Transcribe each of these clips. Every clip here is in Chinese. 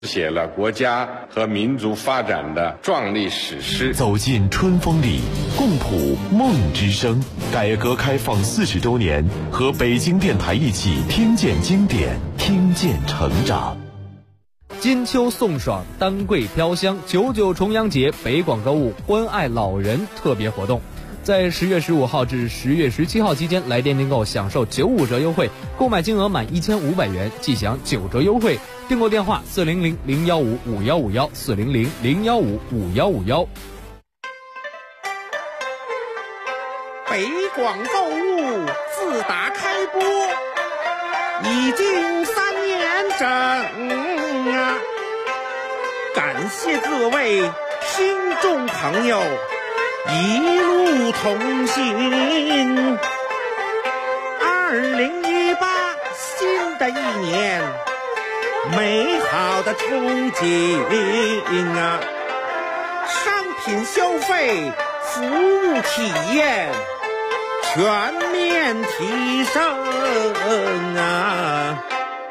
写了国家和民族发展的壮丽史诗。 走进春风里，共谱梦之声。改革开放40周年，和北京电台一起听见经典，听见成长。 金秋送爽，丹桂飘香，99重阳节北广购物关爱老人特别活动。在10月15号至10月17号期间，来电订购享受95折优惠，购买金额满1500元即享9折优惠。订购电话400-015-5151，400-015-5151。 北广购物自打开播已经3年整啊！感谢各位听众朋友一路同行。2018新的一年，美好的憧憬啊！商品消费，服务体验全面提升啊！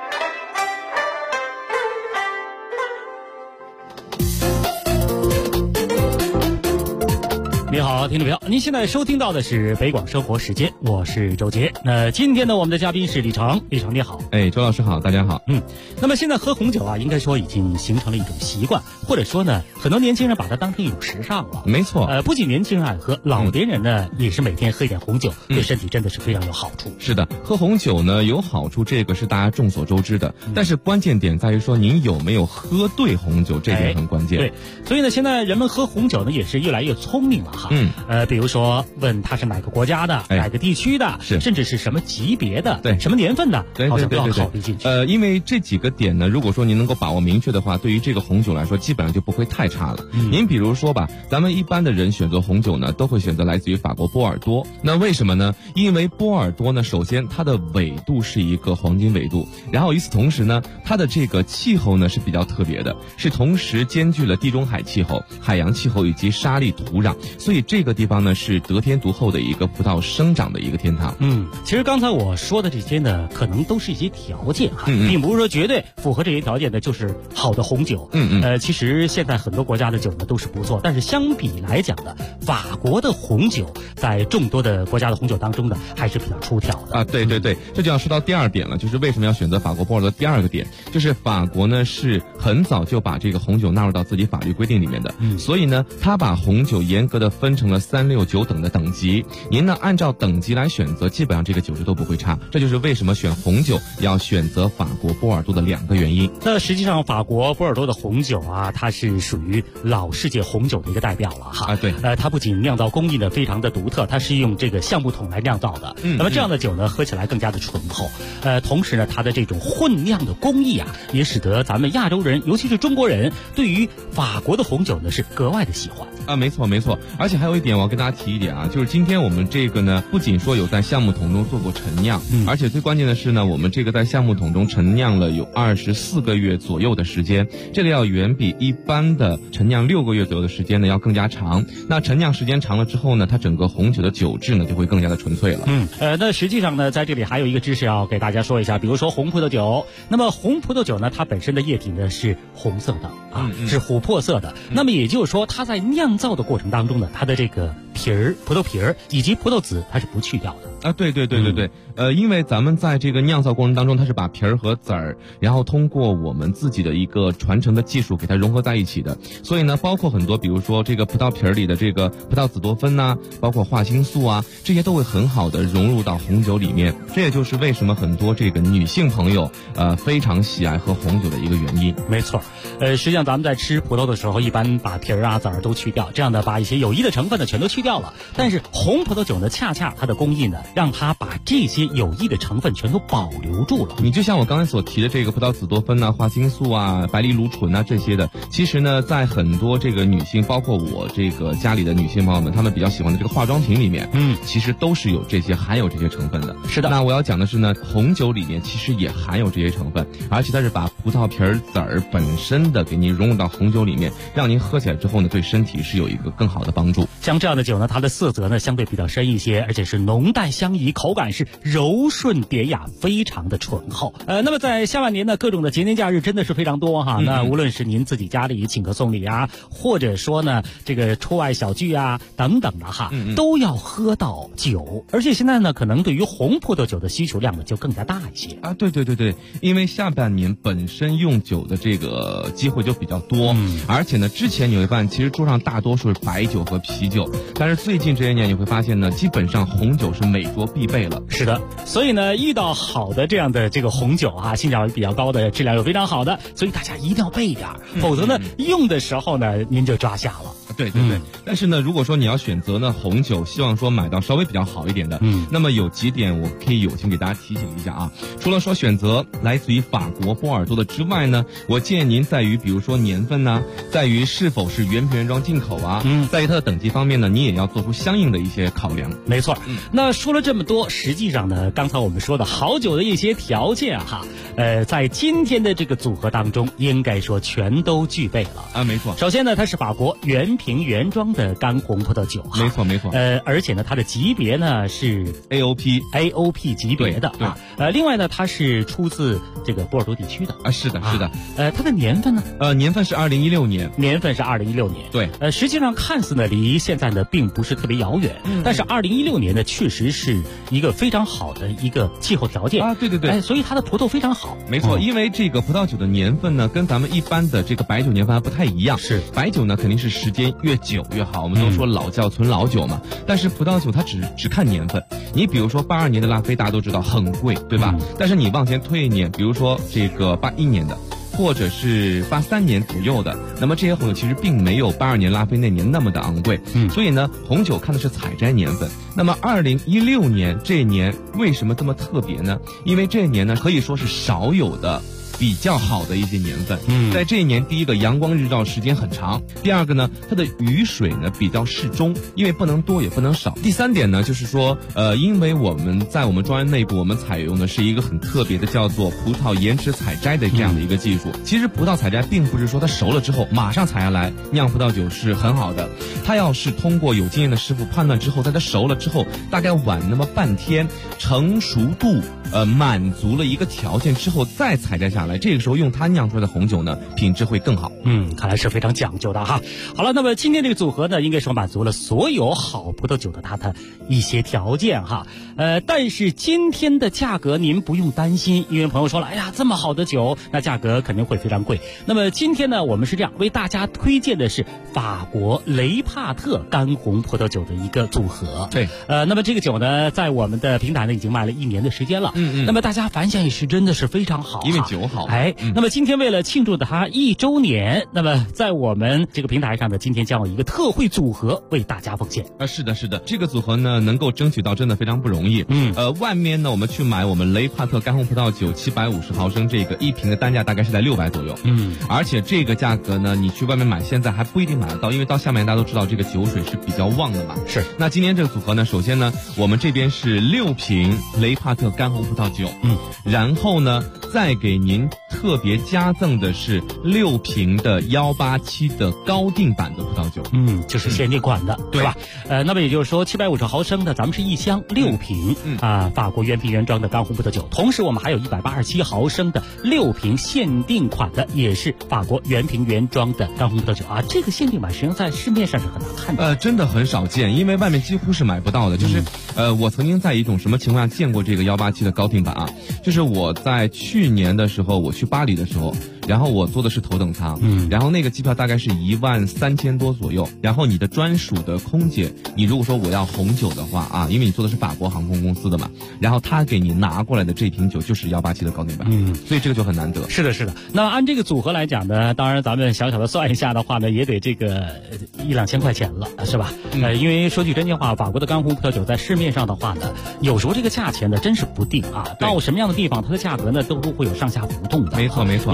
你好，听众朋友，您现在收听到的是北广生活时间，我是周杰。那今天呢，我们的嘉宾是李成，李成你好。 周老师好，大家好。 那么现在喝红酒啊，应该说已经形成了一种习惯，或者说呢，很多年轻人把它当成一种时尚了。 没错， 不仅年轻人爱喝，老年人呢也是每天喝一点红酒，对身体真的是非常有好处。 是的，喝红酒呢有好处，这个是大家众所周知的。但是关键点在于说您有没有喝对红酒，这点很关键。 对，所以呢，现在人们喝红酒呢也是越来越聪明了哈。比如说问他是哪个国家的，哪个地区的，甚至是什么级别的， 对， 什么年份的，好像都要考虑进去。 因为这几个点呢，如果说您能够把握明确的话，对于这个红酒来说，基本上就不会太差了。您比如说吧，咱们一般的人选择红酒呢，都会选择来自于法国波尔多。那为什么呢？因为波尔多呢，首先它的纬度是一个黄金纬度，然后与此同时呢，它的这个气候呢是比较特别的，是同时兼具了地中海气候、海洋气候以及沙砾土壤，所以这个地方呢是得天独厚的一个葡萄生长的一个天堂。 其实刚才我说的这些呢，可能都是一些条件哈，并不是说绝对符合这些条件的就是好的红酒。其实现在很多国家的酒呢都是不错，但是相比来讲呢，法国的红酒在众多的国家的红酒当中呢还是比较出挑的。 对，这就要说到第二点了，就是为什么要选择法国波尔多。第二个点就是法国呢是很早就把这个红酒纳入到自己法律规定里面的，所以呢，他把红酒严格的分成了3、6、9等的等级。您呢按照等级来选择，基本上这个酒质都不会差。这就是为什么选红酒要选择法国波尔多的2个原因。 那实际上法国波尔多的红酒啊，它是属于老世界红酒的一个代表了哈。 对， 它不仅酿造工艺呢非常的独特，它是用这个橡木桶来酿造的。那么这样的酒呢，喝起来更加的醇厚。同时呢，它的这种混酿的工艺啊，也使得咱们亚洲人，尤其是中国人，对于法国的红酒呢是格外的喜欢。 没错，而且还有一点我要跟大家提一点啊，就是今天我们这个呢，不仅说有在橡木桶中做过陈酿，而且最关键的是呢，我们这个在橡木桶中陈酿了有24个月左右的时间，这个要远比一般的陈酿6个月左右的时间呢要更加长。那陈酿时间长了之后呢，它整个红酒的酒质呢就会更加的纯粹了。 那实际上呢，在这里还有一个知识要给大家说一下，比如说红葡萄酒，那么红葡萄酒呢，它本身的液体呢是红色的是琥珀色的。那么也就是说，它在酿造的过程当中呢，它的这个葡萄皮儿以及葡萄籽它是不去掉的。 对，因为咱们在这个酿造过程当中，它是把皮儿和籽儿，然后通过我们自己的一个传承的技术给它融合在一起的。所以呢，包括很多，比如说这个葡萄皮儿里的这个葡萄籽多酚呐，包括花青素啊，这些都会很好的融入到红酒里面。这也就是为什么很多这个女性朋友非常喜爱喝红酒的一个原因。 没错，实际上咱们在吃葡萄的时候，一般把皮儿啊、籽儿都去掉，这样的把一些有益的成分呢全都去掉了。但是红葡萄酒呢，恰恰它的工艺呢，让它把这些有益的成分全都保留住了。 你就像我刚才所提的这个葡萄籽多酚啊、花青素啊、白藜芦醇啊这些的，其实呢，在很多这个女性，包括我这个家里的女性朋友们，她们比较喜欢的这个化妆品里面，其实都是有这些含有这些成分的。 是的。 那我要讲的是呢，红酒里面其实也含有这些成分，而且它是把葡萄皮儿、籽儿本身的给您融入到红酒里面，让您喝起来之后呢，对身体是有一个更好的帮助。 像这样的酒呢，它的色泽呢相对比较深一些，而且是浓淡相宜，口感是柔顺典雅，非常的醇厚。那么在下半年呢，各种的节年假日真的是非常多哈。那无论是您自己家里请客送礼啊，或者说呢这个出外小聚啊等等的哈，都要喝到酒。而且现在呢，可能对于红葡萄酒的需求量呢就更加大一些啊。对，因为下半年本身用酒的这个机会就比较多，而且呢，之前你会发现其实桌上大多数是白酒和啤酒，但是最近这些年你会发现呢，基本上红酒是每桌必备了。 是的，所以呢，遇到好的这样的这个红酒啊，性价比比较高的，质量又非常好的，所以大家一定要备一点，否则呢，用的时候呢，您就抓瞎了。 对，但是呢，如果说你要选择呢红酒，希望说买到稍微比较好一点的，那么有几点我可以友情给大家提醒一下啊。除了说选择来自于法国波尔多的之外呢，我建议您在于比如说年份呢，在于是否是原瓶原装进口啊，在于它的等级方面呢，你也要做出相应的一些考量。 没错，那说了这么多，实际上呢，刚才我们说的好酒的一些条件哈，在今天的这个组合当中，应该说全都具备了啊。没错， 首先呢，它是法国原瓶原装的干红葡萄酒， 没错。 而且呢，它的级别呢是 AOP 级别的啊。另外呢，它是出自这个波尔多地区的啊。是的。 它的年份呢？ 年份是2016年。 年份是2016年。 对。 实际上看似呢离现在呢并不是特别遥远，但是2016年呢确实是一个非常好的一个气候条件啊。 对。 所以它的葡萄非常好。 没错，因为这个葡萄酒的年份呢，跟咱们一般的这个白酒年份还不太一样。 是。 白酒呢肯定是时间越久越好，我们都说老窖存老酒嘛。但是葡萄酒它只看年份。你比如说82年的拉菲，大家都知道很贵，对吧？但是你往前推一年，比如说这个81年的，或者是83年左右的，那么这些红酒其实并没有82年拉菲那年那么的昂贵。所以呢，红酒看的是采摘年份。那么2016年这一年为什么这么特别呢？因为这一年呢可以说是少有的比较好的一些年份。在这一年，第一个阳光日照时间很长，第二个呢，它的雨水呢比较适中，因为不能多也不能少。第三点呢，就是说因为我们在我们庄园内部，我们采用的是一个很特别的叫做葡萄延迟采摘的这样的一个技术。其实葡萄采摘并不是说它熟了之后马上采下来酿葡萄酒是很好的，它要是通过有经验的师傅判断之后，在它熟了之后大概晚那么半天，成熟度满足了一个条件之后再采摘下来，这个时候用它酿出来的红酒呢，品质会更好。 看来是非常讲究的哈。好了，那么今天这个组合呢，应该说满足了所有好葡萄酒的它的一些条件哈。但是今天的价格您不用担心，因为朋友说了，哎呀，这么好的酒，那价格肯定会非常贵。那么今天呢，我们是这样为大家推荐的是法国雷帕特干红葡萄酒的一个组合。 对， 那么这个酒呢，在我们的平台呢已经卖了1年的时间了。那么大家反响也是真的是非常好， 因为酒好。 那么今天为了庆祝它1周年，那么在我们这个平台上呢，今天将有一个特惠组合为大家奉献。 是的，这个组合呢能够争取到真的非常不容易。外面呢我们去买我们雷帕特干红葡萄酒750毫升这个一瓶的单价大概是在600左右。而且这个价格呢，你去外面买现在还不一定买得到，因为到下面大家都知道这个酒水是比较旺的嘛。 是。 那今天这个组合呢，首先呢，我们这边是6瓶雷帕特干红葡萄酒。然后呢，再给您特别加赠的是6瓶的187的高定版的葡萄酒。 就是限定款的，对吧？那么也就是说750毫升的，咱们是一箱6瓶法国原瓶原装的干红葡萄酒。同时我们还有187毫升的6瓶限定款的，也是法国原瓶原装的干红葡萄酒啊。这个限定版实际上在市面上是很难看的， 真的很少见，因为外面几乎是买不到的。就是我曾经在一种什么情况下见过这个187的高定版啊？就是我在去年的时候，我去巴黎的时候，然后我坐的是头等舱，然后那个机票大概是13000多左右，然后你的专属的空姐，你如果说我要红酒的话啊，因为你坐的是法国航空公司的嘛，然后他给你拿过来的这瓶酒就是187的高定版，所以这个就很难得。 是的。那按这个组合来讲呢，当然咱们小小的算一下的话呢，也得这个1-2千块钱了，是吧？因为说句真心话，法国的干红葡萄酒在市面上的话呢，有时候这个价钱呢真是不定啊，到什么样的地方它的价格呢都会有上下浮动的。 没错。 如果您扫码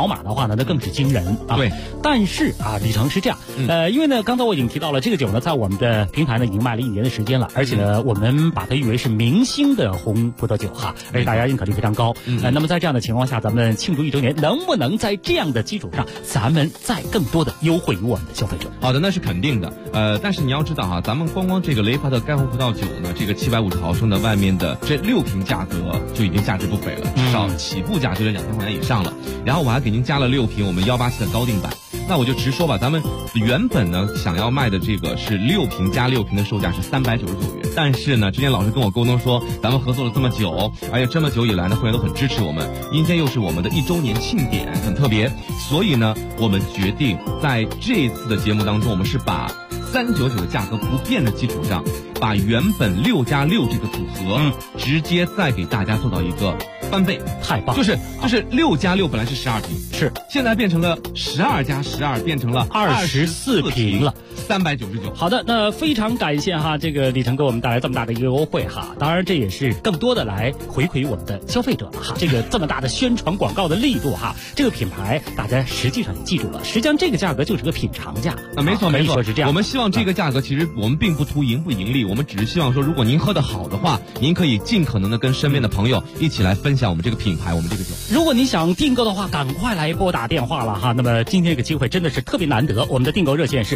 码的话呢，那更是惊人啊。 对， 但是啊，李成是这样，因为呢，刚才我已经提到了这个酒呢，在我们的平台呢已经卖了1年的时间了，而且呢，我们把它誉为是明星的红葡萄酒哈，而且大家认可率非常高。那么在这样的情况下，咱们庆祝1周年，能不能在这样的基础上，咱们再更多的优惠于我们的消费者？ 好的，那是肯定的。但是你要知道哈，咱们光这个雷帕特干红葡萄酒呢，这个750毫升的外面的这6瓶价格就已经价值不菲了，至少起步价就得2000块钱以上了。然后我还给您加了6瓶我们187的高定版。那我就直说吧，咱们原本呢想要卖的这个是6瓶加6瓶的售价是399元，但是呢，之前老师跟我沟通说，咱们合作了这么久，而且这么久以来呢，会员都很支持我们，今天又是我们的1周年庆典，很特别，所以呢，我们决定在这一次的节目当中，我们是把399的价格不变的基础上，把原本6加6这个组合，直接再给大家做到一个翻倍， 太棒！ 就是6加6本来是12瓶， 是现在变成了12加12，变成了 24瓶了 ，399。 好的，那非常感谢哈，这个李成给我们带来这么大的一个优惠哈，当然这也是更多的来回馈我们的消费者哈，这个这么大的宣传广告的力度哈，这个品牌大家实际上也记住了，实际上这个价格就是个品尝价啊，没错没错， 是这样。 我们希望这个价格其实我们并不图盈不盈利，我们只是希望说，如果您喝得好的话，您可以尽可能的跟身边的朋友一起来分享我们这个品牌，我们这个酒。 如果你想订购的话，赶快来拨打电话了哈。那么今天这个机会真的是特别难得，我们的订购热线是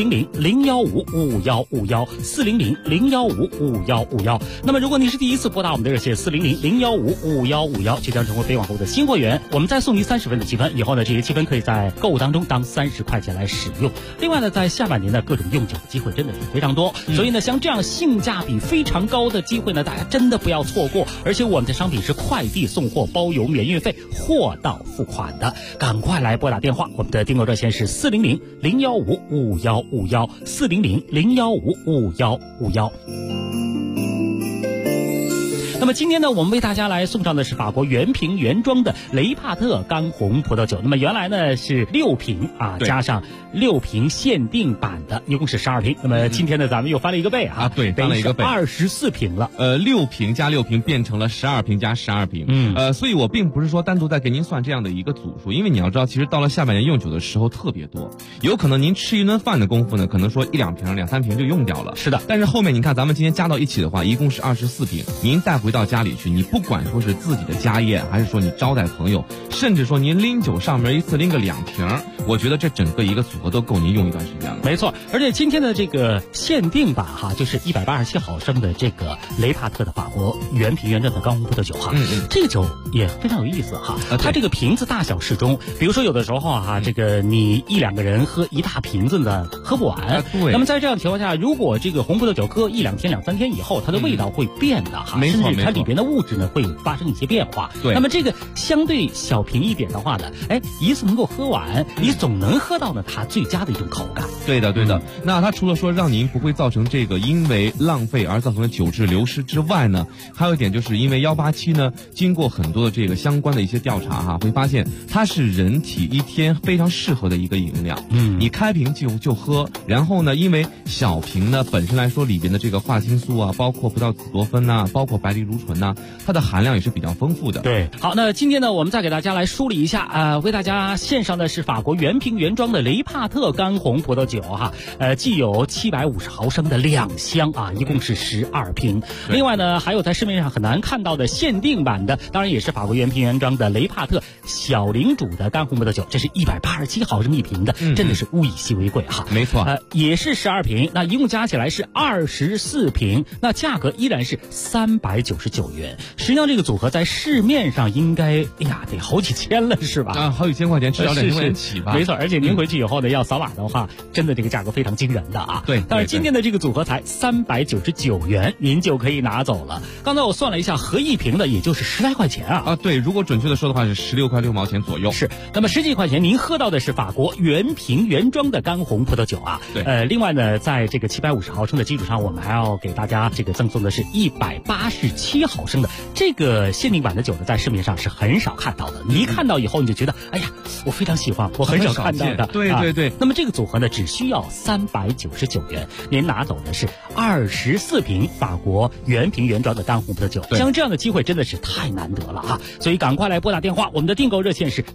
400-015-5151，400-015-5151。那么如果你是第一次拨打我们的热线400-015-5151，就将成为北广购的新会员，我们再送您30分的积分，以后呢这些积分可以在购物当中当30块钱来使用。另外呢，在下半年的各种用酒的机会真的是非常多，所以呢，像这样性价比非常高的机会呢，大家真的不要错过。而且我们的商品是快递送货，包邮免运费，货到付款的，赶快来拨打电话，我们的订购热线是400-015-5151，400-015-5151。那么今天呢，我们为大家来送上的是法国原瓶原装的雷帕特干红葡萄酒。那么原来呢是6瓶啊，加上6瓶限定版的，一共是12瓶。那么今天呢，咱们又翻了一个倍啊， 对，翻了一个倍 ，24瓶了。 6瓶加6瓶变成了12瓶加12瓶。所以我并不是说单独在给您算这样的一个组数，因为你要知道，其实到了下半年用酒的时候特别多，有可能您吃一顿饭的功夫呢，可能说1-2瓶、2-3瓶就用掉了。 是的， 但是后面你看，咱们今天加到一起的话，一共是24瓶，您带回到家里去，你不管说是自己的家宴，还是说你招待朋友，甚至说您拎酒上门一次拎个2瓶，我觉得这整个一个组合都够您用一段时间了。 没错，而且今天的这个限定版哈，就是187毫升的这个雷帕特的法国原瓶原装的干红葡萄酒哈，这个酒也非常有意思哈，它这个瓶子大小适中，比如说有的时候哈，这个你1-2个人喝一大瓶子呢，喝不完。 对。 那么在这样的情况下，如果这个红葡萄酒搁1-2天、2-3天以后，它的味道会变的哈， 没错， 甚至它里边的物质呢会发生一些变化。 对。 那么这个相对小瓶一点的话呢，一次能够喝完，你总能喝到呢它最佳的一种口感。 对的。那它除了说让您不会造成这个因为浪费而造成的酒质流失之外呢，还有一点就是因为187呢，经过很多的这个相关的一些调查哈，会发现它是人体一天非常适合的一个饮料。你开瓶就喝，然后呢，因为小瓶呢本身来说里边的这个花青素啊，包括葡萄紫多酚呐，包括白藜芦醇呐，它的含量也是比较丰富的。 对，好，那今天呢，我们再给大家来梳理一下为大家献上的是法国原瓶原装的雷帕特干红葡萄酒哈，既有750毫升的2箱啊，一共是12瓶。另外呢，还有在市面上很难看到的限定版的，当然也是法国原瓶原装的雷帕特小领主的干红葡萄酒，这是187毫升一瓶的，真的是物以稀为贵哈。 没错， 也是12瓶，那一共加起来是24瓶，那价格依然是399元。实际上这个组合在市面上应该得好几千了是吧？ 好几千块钱，至少2000块钱起吧。 没错，而且您回去以后呢，要扫码的话，真的这个价格非常惊人的啊。 对， 但是今天的这个组合才399元，您就可以拿走了。刚才我算了一下，合一瓶的也就是10来块钱啊。 对，如果准确的说的话是16块6毛钱左右。 是，那么10几块钱您喝到的是法国原瓶原装的干红葡萄酒啊。 对， 另外呢，在这个750毫升的基础上，我们还要给大家这个赠送的是187毫升的这个限定版的酒呢，在市面上是很少看到的。你一看到以后，你就觉得，哎呀，我非常喜欢，我很少看到的。 对对对。 那么这个组合呢，只需要399元，您拿走的是24瓶法国原瓶原装的单红葡萄酒。像这样的机会真的是太难得了哈，所以赶快来拨打电话，我们的订购热线是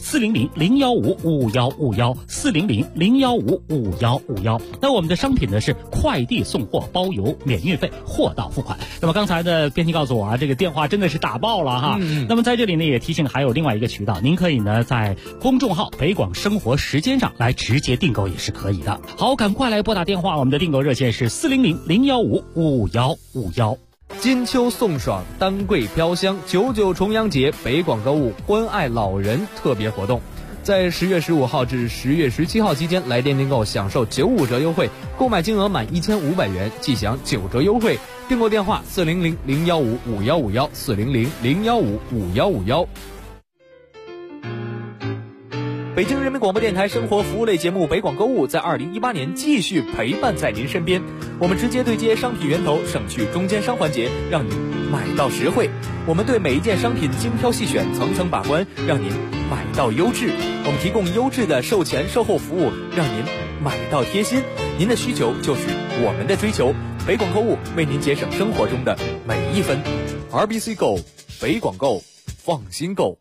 400-015-5151，400-015-5151。那我们的商品呢是快递送货包邮免运费，货到付款。那么刚才的编辑告诉我啊，这个电话真的是打爆了哈。那么在这里呢也提醒还有另外一个渠道，您可以呢在公众号北广生活时间上来直接订购也是可以的。好，赶快来拨打电话，我们的订购热线是400-015-5151。 金秋送爽，丹桂飘香，99重阳节北广购物关爱老人特别活动，在10月15号至10月17号期间来电订购享受95折优惠，购买金额满1500元即享9折优惠。订购电话400-015-5151，400-015-5151。北京人民广播电台生活服务类节目北广购物在2018年继续陪伴在您身边，我们直接对接商品源头，省去中间商环节，让您买到实惠。我们对每一件商品精挑细选，层层把关，让您买到优质。我们提供优质的售前售后服务，让您买到贴心。您的需求就是我们的追求，北广购物为您节省生活中的每一分。RBC Go， 北广购，放心购。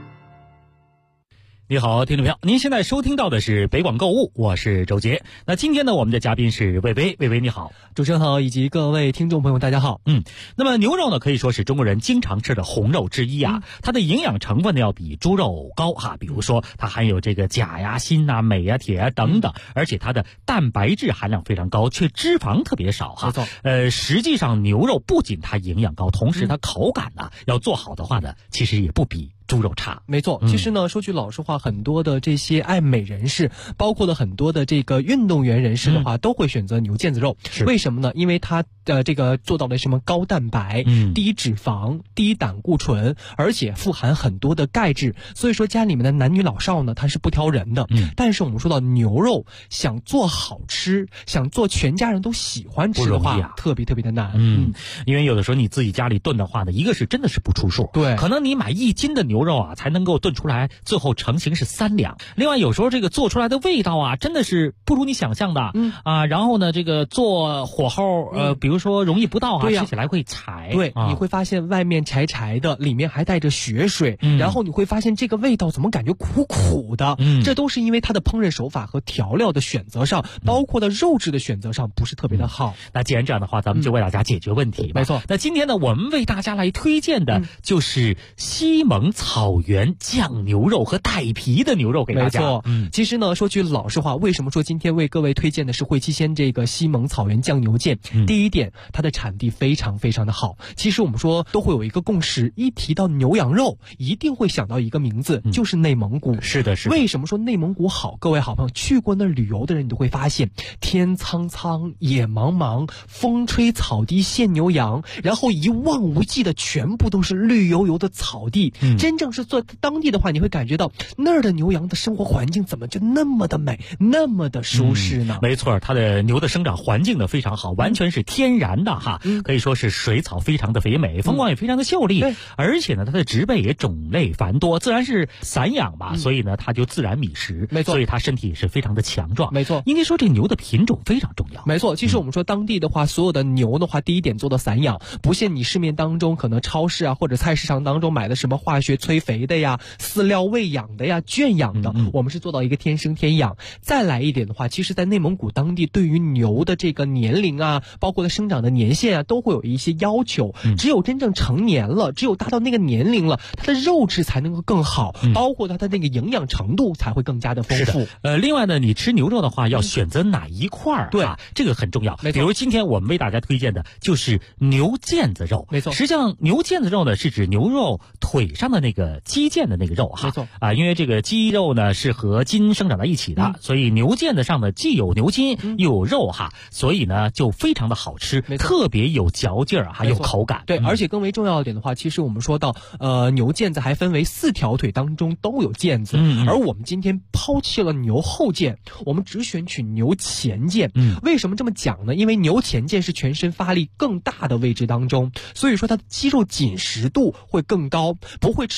你好，听众朋友，您现在收听到的是北广购物，我是周杰。那今天呢，我们的嘉宾是魏巍，魏巍你好。 主持人好，以及各位听众朋友大家好。 那么牛肉呢，可以说是中国人经常吃的红肉之一啊，它的营养成分呢要比猪肉高哈，比如说它含有这个钾呀、锌啊、镁啊、铁啊等等，而且它的蛋白质含量非常高，却脂肪特别少哈。 没错。 实际上牛肉不仅它营养高，同时它口感呢要做好的话呢，其实也不比猪肉差。 没错，其实呢，说句老实话，很多的这些爱美人士，包括了很多的这个运动员人士的话，都会选择牛腱子肉。为什么呢？因为它这个做到了什么高蛋白、低脂肪、低胆固醇，而且富含很多的钙质。所以说家里面的男女老少呢，它是不挑人的。但是我们说到牛肉，想做好吃，想做全家人都喜欢吃的话，特别特别的难。 因为有的时候你自己家里炖的话呢，一个是真的是不出数， 对， 可能你买1斤的牛肉啊，才能够炖出来，最后成型是3两。另外有时候这个做出来的味道啊，真的是不如你想象的。然后呢，这个做火候比如说容易不到啊，吃起来会柴。 对，你会发现外面柴柴的，里面还带着血水，然后你会发现这个味道怎么感觉苦苦的。这都是因为它的烹饪手法和调料的选择上，包括的肉质的选择上不是特别的好。 那既然这样的话，咱们就为大家解决问题。 没错。 那今天呢，我们为大家来推荐的就是西蒙草原酱牛肉和带皮的牛肉给大家。 没错。其实呢，说句老实话，为什么说今天为各位推荐的是汇七鲜这个西蒙草原酱牛腱？第一点，它的产地非常非常的好。其实我们说都会有一个共识，一提到牛羊肉，一定会想到一个名字，就是内蒙古。 是的，是的。 为什么说内蒙古好？各位好朋友去过那儿旅游的人，你都会发现天苍苍，野茫茫，风吹草低见牛羊，然后一望无际的全部都是绿油油的草地。真正是做当地的话，你会感觉到那儿的牛羊的生活环境怎么就那么的美，那么的舒适呢？ 没错，它的牛的生长环境呢非常好，完全是天然的哈，可以说是水草非常的肥美，风光也非常的秀丽，而且呢它的植被也种类繁多，自然是散养吧，所以呢它就自然觅食。没错。所以它身体也是非常的强壮。 没错。 应该说这牛的品种非常重要。 没错。其实我们说当地的话，所有的牛的话，第一点做到散养，不限你市面当中可能超市啊或者菜市场当中买的什么化学催肥的呀、饲料喂养的呀、圈养的，我们是做到一个天生天养。再来一点的话，其实在内蒙古当地对于牛的这个年龄啊，包括它生长的年限啊，都会有一些要求。只有真正成年了，只有达到那个年龄了，它的肉质才能够更好，包括它的那个营养程度才会更加的丰富。 另外呢，你吃牛肉的话要选择哪一块儿？ 对， 这个很重要。比如今天我们为大家推荐的就是牛腱子肉。 没错。 实际上牛腱子肉呢是指牛肉腿上的那个肌腱的那个肉哈。 没错。 因为这个肌肉呢是和筋生长在一起的，所以牛腱子上呢既有牛筋又有肉哈，所以呢就非常的好吃，特别有嚼劲儿，还有口感。 对，而且更为重要一点的话，其实我们说到牛腱子还分为4条腿当中都有腱子，而我们今天抛弃了牛后腱，我们只选取牛前腱。为什么这么讲呢？因为牛前腱是全身发力更大的位置当中，所以说它的肌肉紧实度会更高，不会吃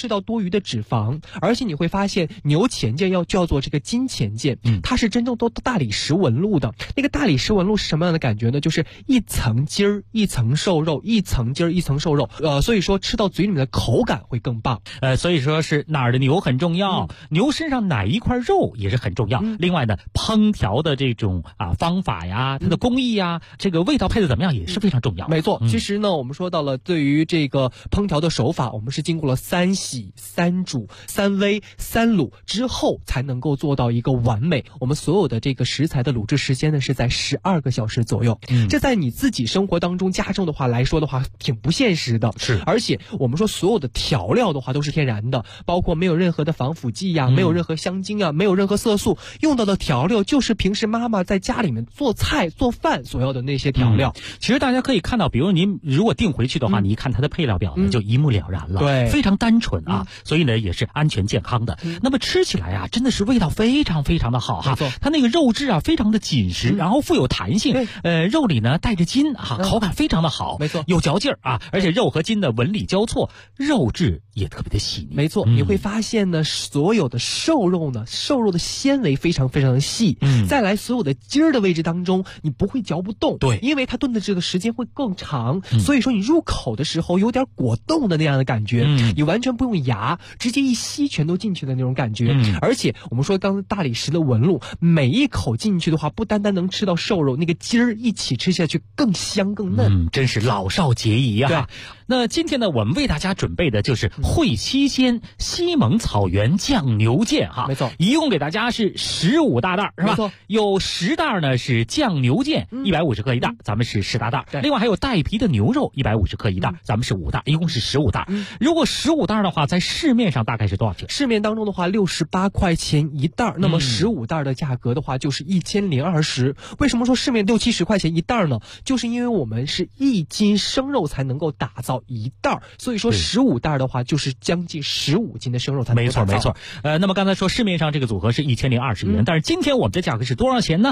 吃到多余的脂肪，而且你会发现牛前腱要叫做这个筋前腱，它是真正都大理石纹路的。那个大理石纹路是什么样的感觉呢？就是一层筋儿一层瘦肉，一层筋儿一层瘦肉，所以说吃到嘴里面的口感会更棒。 所以说是哪儿的牛很重要，牛身上哪一块肉也是很重要。另外呢，烹调的这种方法呀，它的工艺呀，这个味道配的怎么样也是非常重要。 没错，其实呢，我们说到了对于这个烹调的手法，我们是经过了3洗、3煮、3煨、3卤之后才能够做到一个完美。我们所有的这个食材的卤制时间呢是在12个小时左右。这在你自己生活当中家中的话来说的话，挺不现实的。 是， 而且我们说所有的调料的话都是天然的，包括没有任何的防腐剂呀，没有任何香精啊，没有任何色素，用到的调料就是平时妈妈在家里面做菜做饭所要的那些调料。 其实大家可以看到，比如您如果订回去的话，你一看它的配料表呢，就一目了然了。 对， 非常单纯啊，所以呢也是安全健康的。那么吃起来啊，真的是味道非常非常的好哈。它那个肉质啊非常的紧实，然后富有弹性。肉里呢带着筋啊，口感非常的好。 没错， 有嚼劲儿啊，而且肉和筋的纹理交错，肉质也特别的细腻。 没错，你会发现呢，所有的瘦肉的纤维非常非常的细。再来所有的筋儿的位置当中，你不会嚼不动。 对， 因为它炖的这个时间会更长，所以说你入口的时候有点果冻的那样的感觉。你完全不用牙，直接一吸全都进去的那种感觉。而且我们说刚才大理石的纹路，每一口进去的话，不单单能吃到瘦肉，那个筋儿一起吃下去更香更嫩。 真是老少皆宜啊。 对， 那今天呢，我们为大家准备的就是会七鲜西蒙草原酱牛腱哈。 没错， 一共给大家是15大袋，是吧？ 没错， 有10袋呢是酱牛腱，150克一袋，咱们是10大袋。另外还有带皮的牛肉150克一袋，咱们是5袋，一共是15袋。如果15袋的话，在市面上大概是多少钱？ 市面当中的话，68块钱一袋，那么15袋的价格的话就是1020。为什么说市面60-70块钱一袋呢？就是因为我们是1斤生肉才能够打造一袋，所以说15袋的话就是将近15斤的生肉才能够打造。 没错。那么刚才说市面上这个组合是1020元，但是今天我们的价格是多少钱呢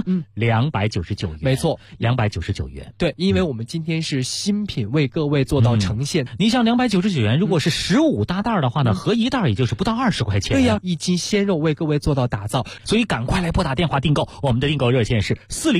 ？299元。 没错 ，299元。 对，因为我们今天是新品为各位做到呈现。 你像299元，如果是15大袋的话呢，合一袋也就是不到20块钱。 对呀，1斤鲜肉为各位做到打造， 所以赶快来拨打电话订购。我们的订购热线是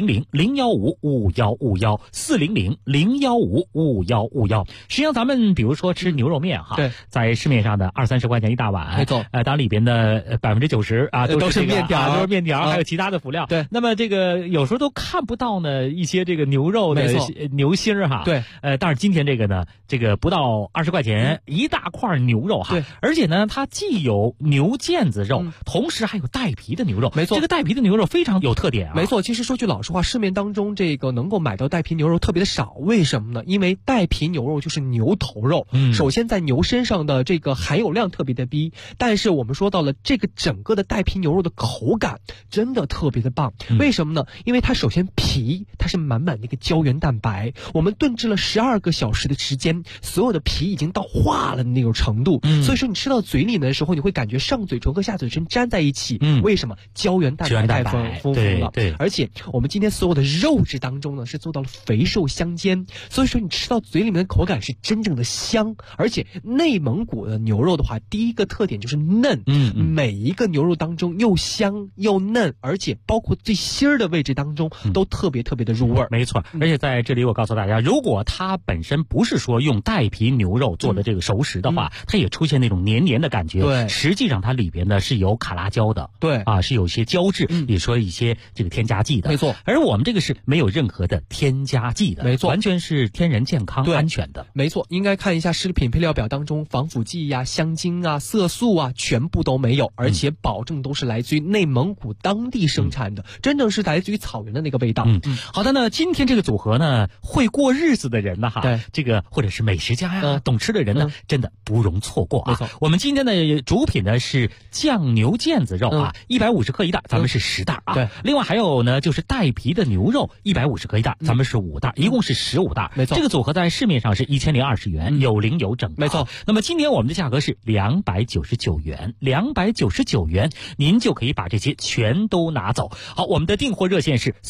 400-015-5151，400-015-5151。实际上咱们比如说吃牛肉面哈， 对， 在市面上的20-30块钱一大碗， 没错。 当然里边的90%啊都是面条， 都是面条，还有其他的辅料。 对， 那么这个有时候都看不到呢一些这个牛肉的牛心儿哈。 对， 但是今天这个呢，这个不到20块钱一大块牛肉哈。 对， 而且呢，它既有牛腱子肉，同时还有带皮的牛肉。 没错， 这个带皮的牛肉非常有特点啊。 没错，其实说句老实话，市面当中这个能够买到带皮牛肉特别的少，为什么呢？因为带皮牛肉就是牛头肉，首先在牛身上的这个含有量特别的低，但是我们说到了这个整个的带皮牛肉的口感真的特别的棒。为什么呢？因为它首先皮它是满满的一个胶原蛋白，我们炖制了12个小时的时间，所有的皮已经到化了的那种程度，所以说你吃到嘴里的时候，你会感觉上嘴唇和下嘴唇粘在一起。为什么？胶原蛋白太丰富了。 对， 而且我们今天所有的肉质当中呢，是做到了肥瘦相间，所以说你吃到嘴里面的口感是真正的香。而且内蒙古的牛肉的话，第一个特点就是嫩，每一个牛肉当中又香又嫩，而且包括最心儿的位置当中都特别特别的入味。 没错，而且在这里我告诉大家，如果它本身不是说用带皮牛肉做的这个熟食的话，它也出现那种黏黏的感觉。 对， 实际上它里边呢是有卡拉胶的。 对啊，是有些胶质，也说一些这个添加剂的。 没错， 而我们这个是没有任何的添加剂的。 没错， 完全是天然健康安全的。 没错，应该看一下食品配料表当中防腐剂呀、香精啊、色素啊全部都没有，而且保证都是来自于内蒙古当地生产的，真正是来自于草原的那个味道。 好的呢，今天这个组合呢，会过日子的人呢哈， 对， 这个或者是美食家呀、懂吃的人呢，真的不容错过啊。 没错， 我们今天的主品呢是酱牛腱子肉啊，150克一袋，咱们是10袋啊。 对， 另外还有呢就是带皮的牛肉150克一袋，咱们是5袋，一共是15袋。 没错， 这个组合在市面上是1020元，有零有整。 没错。 那么今天我们的价格是299元，299元，您就可以把这些全都拿走。好，我们的订货热线是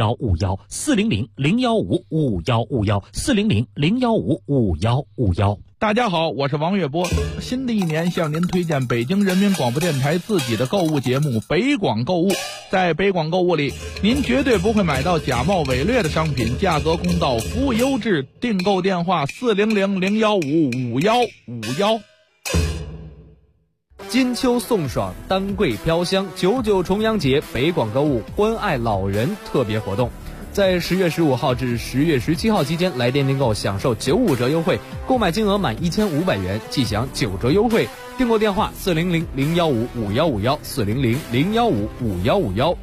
400-015-5151，400-015-5151，400-015-5151。 大家好，我是王月波。新的一年向您推荐北京人民广播电台自己的购物节目北广购物。在北广购物里，您绝对不会买到假冒伪劣的商品，价格公道，服务优质。订购电话400-015-5151。 金秋送爽，丹桂飘香，99重阳节北广购物关爱老人特别活动。在10月15号至10月17号期间，来电订购享受95折优惠，购买金额满1500元即享9折优惠。订购电话400-015-5151 400-015-5151。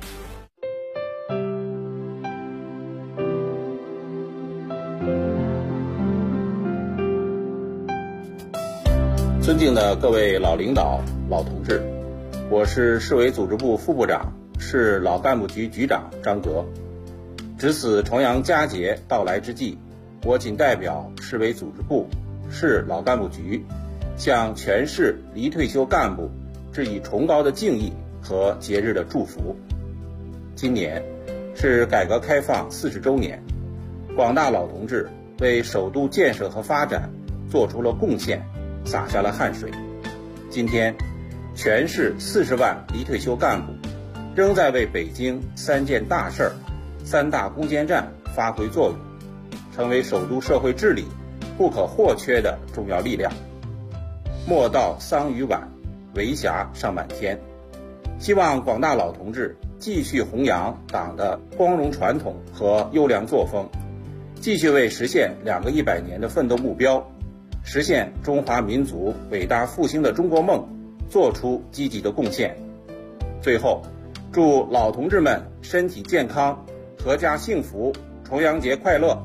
尊敬的各位老领导、老同志，我是市委组织部副部长、市老干部局局长张格。值此重阳佳节到来之际，我谨代表市委组织部、市老干部局，向全市离退休干部致以崇高的敬意和节日的祝福。今年是改革开放40周年，广大老同志为首都建设和发展做出了贡献，洒下了汗水。今天，全市40万离退休干部仍在为北京3件大事儿、3大攻坚战发挥作用，成为首都社会治理不可或缺的重要力量。莫道桑榆晚，为霞尚满天。希望广大老同志继续弘扬党的光荣传统和优良作风，继续为实现2个100年的奋斗目标，实现中华民族伟大复兴的中国梦做出积极的贡献。最后，祝老同志们身体健康，阖家幸福，重阳节快乐！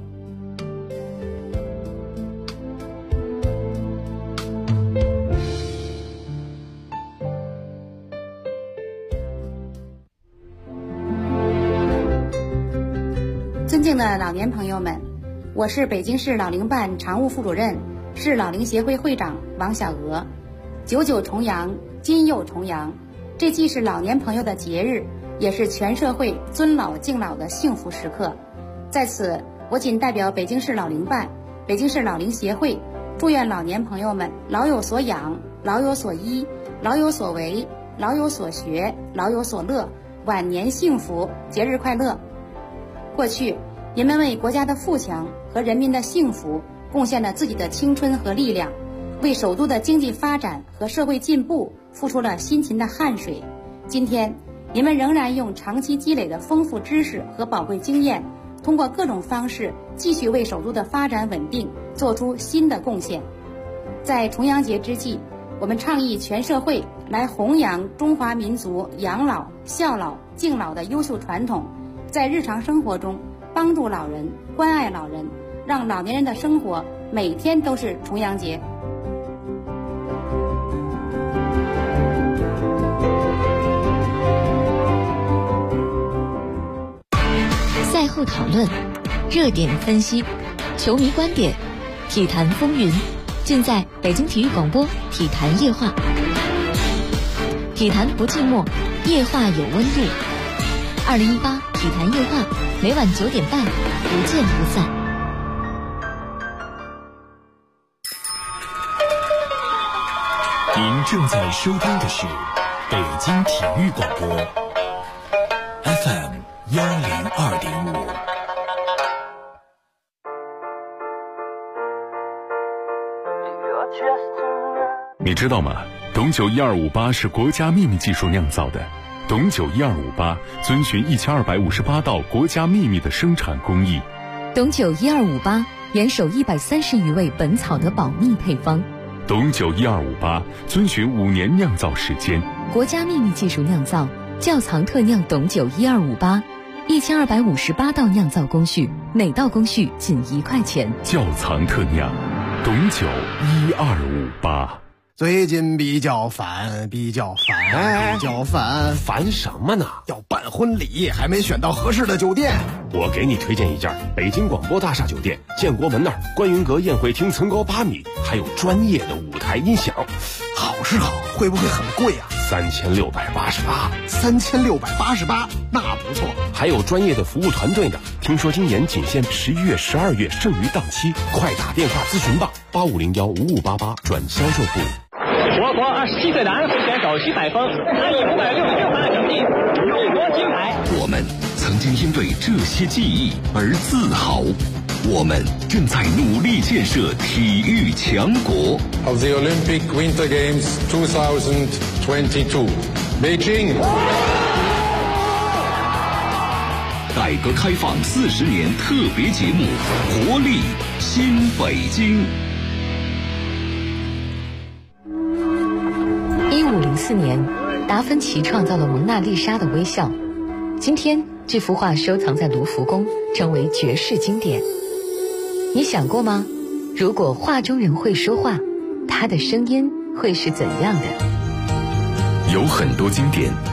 尊敬的老年朋友们，我是北京市老龄办常务副主任、市老龄协会会长王小娥。99重阳，今又重阳，这既是老年朋友的节日，也是全社会尊老敬老的幸福时刻。在此，我谨代表北京市老龄办、北京市老龄协会，祝愿老年朋友们老有所养、老有所依、老有所为、老有所学、老有所乐，晚年幸福，节日快乐。过去，人们为国家的富强和人民的幸福贡献了自己的青春和力量，为首都的经济发展和社会进步付出了辛勤的汗水。今天，人们仍然用长期积累的丰富知识和宝贵经验，通过各种方式继续为首都的发展稳定做出新的贡献。在重阳节之际，我们倡议全社会来弘扬中华民族养老、孝老、敬老的优秀传统，在日常生活中帮助老人、关爱老人，让老年人的生活每天都是重阳节。 赛后讨论，热点分析，球迷观点，体坛风云，尽在北京体育广播体坛夜话。体坛不寂寞，夜话有温度。2018体坛夜话，每晚9点半，不见不散。 您正在收听的是北京体育广播 FM 102.5。你知道吗？董酒1258是国家秘密技术酿造的。董酒1258遵循1258道国家秘密的生产工艺。 董酒1258严守130余位本草的保密配方。 董酒1258遵循5年酿造时间。 国家秘密技术酿造，窖藏特酿董酒1258，1258道酿造工序，每道工序仅1块钱。 窖藏特酿，董酒1258。 最近比较烦， 烦什么呢？ 要办婚礼，还没选到合适的酒店。 我给你推荐一家北京广播大厦酒店，建国门那儿观云阁宴会厅层高8米，还有专业的舞台音响。 好是好，会不会很贵啊？ 3688，那不错。 还有专业的服务团队呢。听说今年仅限11月、12月剩余档期，快打电话咨询吧，8501-5588转销售部。 我国27岁的安徽选手徐百峰，他以566分的成绩荣夺金牌。 我们曾经因为这些记忆而自豪。我们正在努力建设体育强国。 Of the Olympic Winter Games 2022, Beijing。 改革开放40年特别节目，活力新北京。 1504年，达芬奇创造了蒙娜丽莎的微笑。今天，这幅画收藏在卢浮宫，成为绝世经典。你想过吗？如果画中人会说话，他的声音会是怎样的？ 有很多经典